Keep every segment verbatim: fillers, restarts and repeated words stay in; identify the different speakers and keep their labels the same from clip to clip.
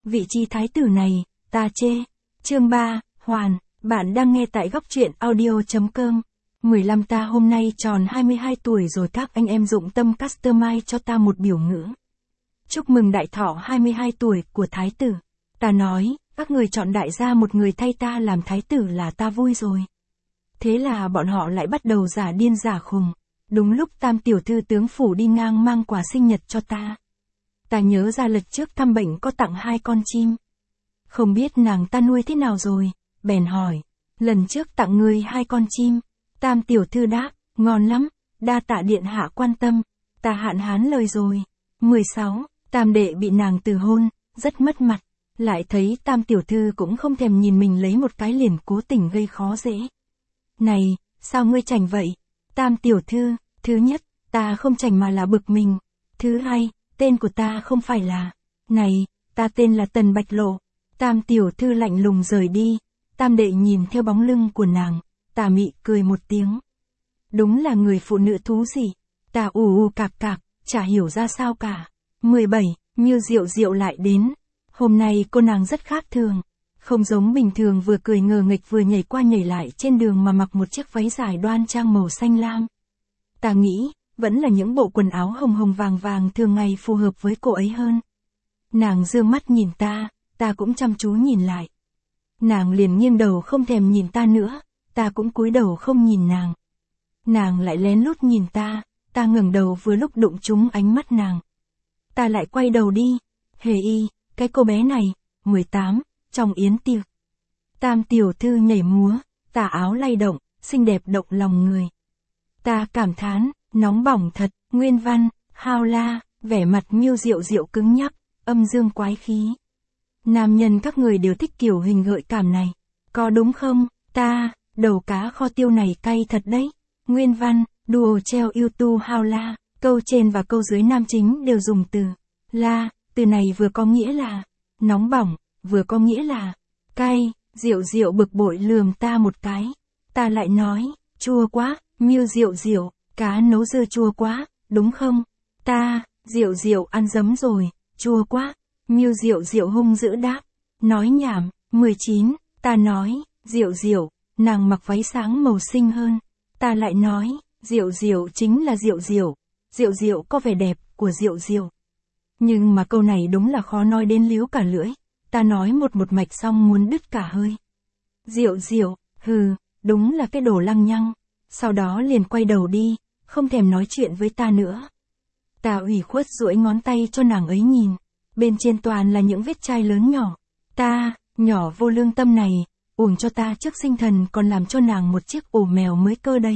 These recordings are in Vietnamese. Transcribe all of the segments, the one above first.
Speaker 1: vị trí thái tử này, ta chê. Chương ba, Hoàn, bạn đang nghe tại góc truyện audio.com. mười lăm ta hôm nay tròn hai mươi hai tuổi rồi, các anh em dụng tâm customize cho ta một biểu ngữ. Chúc mừng đại thọ hai mươi hai tuổi của thái tử. Ta nói, các người chọn đại gia một người thay ta làm thái tử là ta vui rồi. Thế là bọn họ lại bắt đầu giả điên giả khùng. Đúng lúc Tam tiểu thư tướng phủ đi ngang mang quà sinh nhật cho ta. Ta nhớ ra lần trước thăm bệnh có tặng hai con chim. Không biết nàng ta nuôi thế nào rồi, bèn hỏi. Lần trước tặng ngươi hai con chim. Tam tiểu thư đáp, ngon lắm, đa tạ điện hạ quan tâm. Ta hạn hán lời rồi. mười sáu, Tam đệ bị nàng từ hôn, rất mất mặt. Lại thấy Tam tiểu thư cũng không thèm nhìn mình lấy một cái liền cố tình gây khó dễ. Này, sao ngươi chảnh vậy? Tam tiểu thư, thứ nhất, ta không chảnh mà là bực mình. Thứ hai, tên của ta không phải là. Này, ta tên là Tần Bạch Lộ. Tam tiểu thư lạnh lùng rời đi. Tam đệ nhìn theo bóng lưng của nàng, tà mị cười một tiếng. Đúng là người phụ nữ thú gì. Ta ù ù cạc cạc, chả hiểu ra sao cả. mười bảy, Miêu Diệu Diệu lại đến. Hôm nay cô nàng rất khác thường. Không giống bình thường, vừa cười ngờ nghịch vừa nhảy qua nhảy lại trên đường mà mặc một chiếc váy dài đoan trang màu xanh lam. Ta nghĩ, vẫn là những bộ quần áo hồng hồng vàng vàng thường ngày phù hợp với cô ấy hơn. Nàng dương mắt nhìn ta, ta cũng chăm chú nhìn lại. Nàng liền nghiêng đầu không thèm nhìn ta nữa, ta cũng cúi đầu không nhìn nàng. Nàng lại lén lút nhìn ta, ta ngẩng đầu vừa lúc đụng trúng ánh mắt nàng. Ta lại quay đầu đi, hề y, cái cô bé này, mười tám, trong yến tiệc. Tam tiểu thư nhảy múa, tà áo lay động, xinh đẹp động lòng người. Ta cảm thán, nóng bỏng thật, nguyên văn, hao la, vẻ mặt Miêu Diệu Diệu cứng nhắc, âm dương quái khí. Nam nhân các người đều thích kiểu hình gợi cảm này, có đúng không? Ta, đầu cá kho tiêu này cay thật đấy. Nguyên văn, đùa treo YouTube hao la, câu trên và câu dưới nam chính đều dùng từ la, từ này vừa có nghĩa là nóng bỏng, vừa có nghĩa là cay. Diệu Diệu bực bội lườm ta một cái. Ta lại nói, chua quá. Miêu Diệu Diệu, cá nấu dưa chua quá, đúng không? Ta, Diệu Diệu ăn dấm rồi, chua quá. Miêu Diệu Diệu hung dữ đáp, nói nhảm. mười chín, ta nói, Diệu Diệu, nàng mặc váy sáng màu xinh hơn. Ta lại nói, Diệu Diệu chính là Diệu Diệu, Diệu Diệu có vẻ đẹp của Diệu Diệu. Nhưng mà câu này đúng là khó nói đến líu cả lưỡi. Ta nói một một mạch xong muốn đứt cả hơi. Diệu Diệu, hừ, đúng là cái đồ lăng nhăng. Sau đó liền quay đầu đi, không thèm nói chuyện với ta nữa. Ta ủy khuất duỗi ngón tay cho nàng ấy nhìn. Bên trên toàn là những vết chai lớn nhỏ. Ta, nhỏ vô lương tâm này, uổng cho ta trước sinh thần còn làm cho nàng một chiếc ổ mèo mới cơ đấy.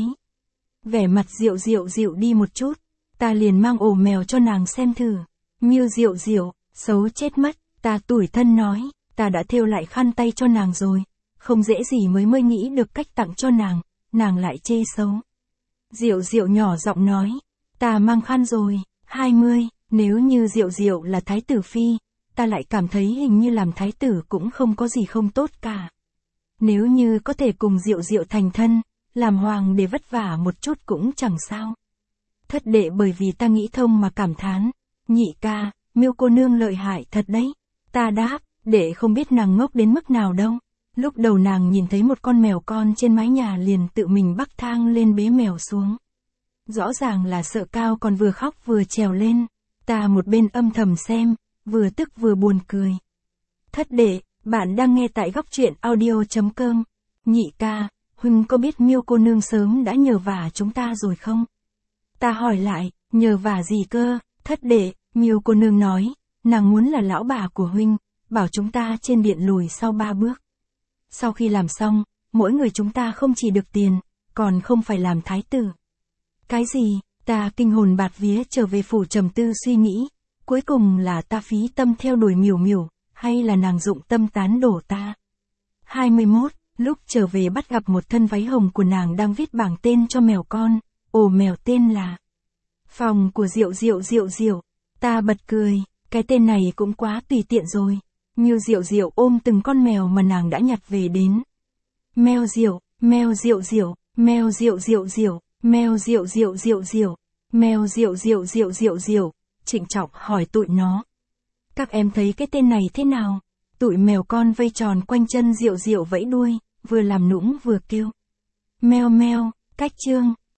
Speaker 1: Vẻ mặt Diệu Diệu dịu đi một chút. Ta liền mang ổ mèo cho nàng xem thử. Miêu Diệu Diệu, xấu chết mất. Ta tủi thân nói, ta đã thêu lại khăn tay cho nàng rồi. Không dễ gì mới mới nghĩ được cách tặng cho nàng. Nàng lại chê xấu. Diệu Diệu nhỏ giọng nói, ta mang khăn rồi. hai mươi, nếu như Diệu Diệu là thái tử phi, ta lại cảm thấy hình như làm thái tử cũng không có gì không tốt cả. Nếu như có thể cùng Diệu Diệu thành thân, làm hoàng để vất vả một chút cũng chẳng sao. Thất đệ bởi vì ta nghĩ thông mà cảm thán, nhị ca, Miêu cô nương lợi hại thật đấy. Ta đáp, đệ không biết nàng ngốc đến mức nào đâu. Lúc đầu nàng nhìn thấy một con mèo con trên mái nhà liền tự mình bắc thang lên bế mèo xuống. Rõ ràng là sợ cao còn vừa khóc vừa trèo lên. Ta một bên âm thầm xem, vừa tức vừa buồn cười. Thất đệ, bạn đang nghe tại góc truyện audio.com. Nhị ca, huynh có biết Miêu cô nương sớm đã nhờ vả chúng ta rồi không? Ta hỏi lại, nhờ vả gì cơ? Thất đệ, Miêu cô nương nói, nàng muốn là lão bà của huynh, bảo chúng ta trên điện lùi sau ba bước. Sau khi làm xong, mỗi người chúng ta không chỉ được tiền, còn không phải làm thái tử. Cái gì? Ta kinh hồn bạt vía trở về phủ trầm tư suy nghĩ. Cuối cùng là ta phí tâm theo đuổi Miểu Miểu, hay là nàng dụng tâm tán đổ ta? hai mươi mốt, lúc trở về bắt gặp một thân váy hồng của nàng đang viết bảng tên cho mèo con. Ồ, mèo tên là Phòng của Diệu Diệu Diệu Diệu. Ta bật cười, cái tên này cũng quá tùy tiện rồi. Miêu Diệu Diệu ôm từng con mèo mà nàng đã nhặt về đến. Mèo Diệu, mèo Diệu Diệu, mèo Diệu Diệu Diệu, mèo Diệu Diệu Diệu Diệu, mèo Diệu Diệu Diệu Diệu Diệu, trịnh trọng hỏi tụi nó. Các em thấy cái tên này thế nào? Tụi mèo con vây tròn quanh chân Diệu Diệu vẫy đuôi, vừa làm nũng vừa kêu. Meo meo, cách chương.